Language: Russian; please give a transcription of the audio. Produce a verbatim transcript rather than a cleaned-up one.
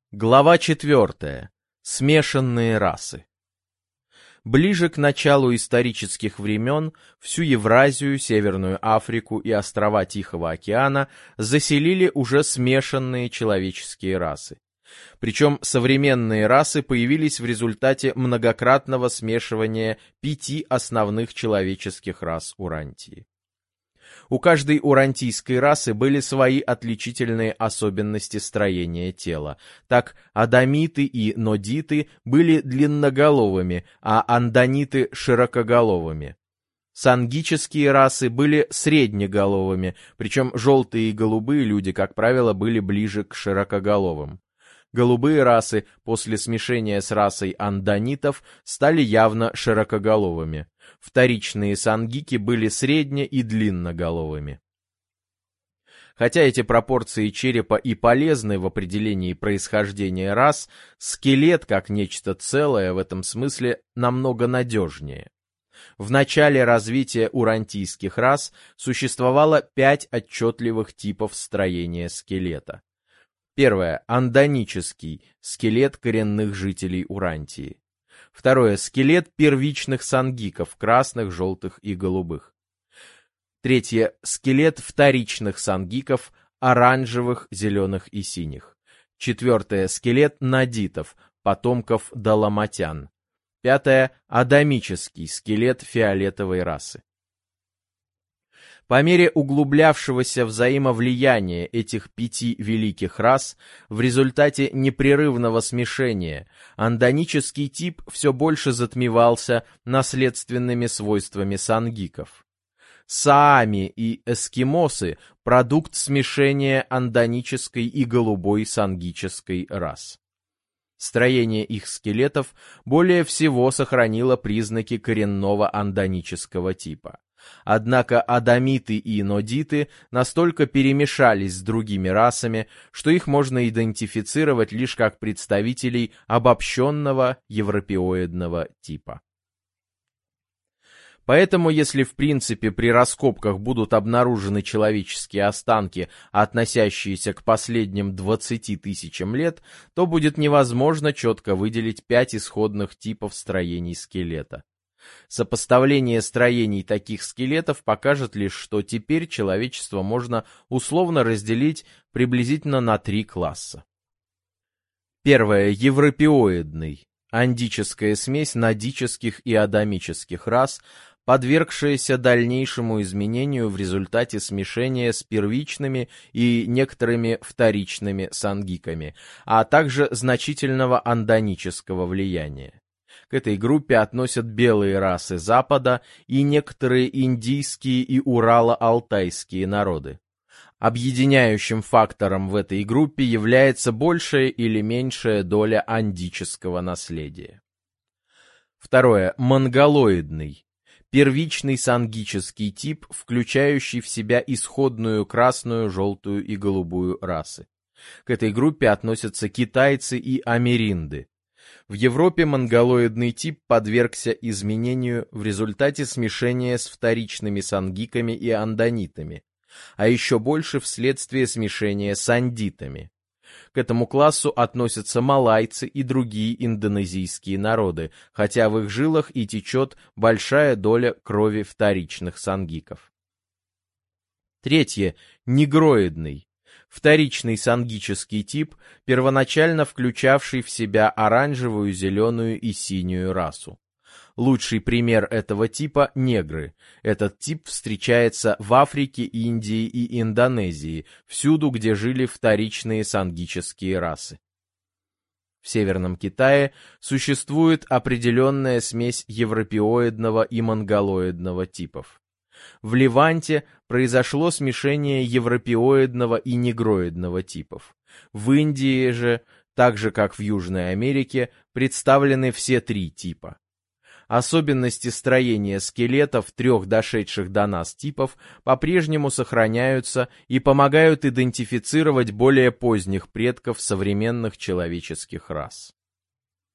Глава четвертая. Смешанные расы. Ближе к началу исторических времен всю Евразию, Северную Африку и острова Тихого океана заселили уже смешанные человеческие расы. Причем современные расы появились в результате многократного смешивания пяти основных человеческих рас Урантии. У каждой урантийской расы были свои отличительные особенности строения тела. Так, адамиты и нодиты были длинноголовыми, а андониты — широкоголовыми. Сангические расы были среднеголовыми, причем желтые и голубые люди, как правило, были ближе к широкоголовым. Голубые расы после смешения с расой андонитов стали явно широкоголовыми. Вторичные сангики были средне- и длинноголовыми. Хотя эти пропорции черепа и полезны в определении происхождения рас, скелет, как нечто целое, в этом смысле намного надежнее. В начале развития урантийских рас существовало пять отчетливых типов строения скелета. Первое. Андонический, скелет коренных жителей Урантии. Второе. Скелет первичных сангиков, красных, желтых и голубых. Третье. Скелет вторичных сангиков, оранжевых, зеленых и синих. Четвертое. Скелет нодитов, потомков даламатян. Пятое. Адамический, скелет фиолетовой расы. По мере углублявшегося взаимовлияния этих пяти великих рас, в результате непрерывного смешения, андонический тип все больше затмевался наследственными свойствами сангиков. Саами и эскимосы – продукт смешения андонической и голубой сангической рас. Строение их скелетов более всего сохранило признаки коренного андонического типа. Однако адамиты и нодиты настолько перемешались с другими расами, что их можно идентифицировать лишь как представителей обобщенного европеоидного типа. Поэтому, если в принципе при раскопках будут обнаружены человеческие останки, относящиеся к последним двадцати тысячам лет, то будет невозможно четко выделить пять исходных типов строений скелета. Сопоставление строений таких скелетов покажет лишь, что теперь человечество можно условно разделить приблизительно на три класса. Первое. Европеоидный. Андическая смесь нодических и адамических рас, подвергшаяся дальнейшему изменению в результате смешения с первичными и некоторыми вторичными сангиками, а также значительного андонического влияния. К этой группе относят белые расы Запада и некоторые индийские и урало-алтайские народы. Объединяющим фактором в этой группе является большая или меньшая доля андического наследия. Второе. Монголоидный. Первичный сангический тип, включающий в себя исходную красную, желтую и голубую расы. К этой группе относятся китайцы и америнды. В Европе монголоидный тип подвергся изменению в результате смешения с вторичными сангиками и андонитами, а еще больше вследствие смешения с андитами. К этому классу относятся малайцы и другие индонезийские народы, хотя в их жилах и течет большая доля крови вторичных сангиков. Третье. Негроидный. Вторичный сангический тип, первоначально включавший в себя оранжевую, зеленую и синюю расу. Лучший пример этого типа – негры. Этот тип встречается в Африке, Индии и Индонезии, всюду, где жили вторичные сангические расы. В Северном Китае существует определенная смесь европеоидного и монголоидного типов. В Ливанте произошло смешение европеоидного и негроидного типов. В Индии же, так же как в Южной Америке, представлены все три типа. Особенности строения скелетов трех дошедших до нас типов по-прежнему сохраняются и помогают идентифицировать более поздних предков современных человеческих рас.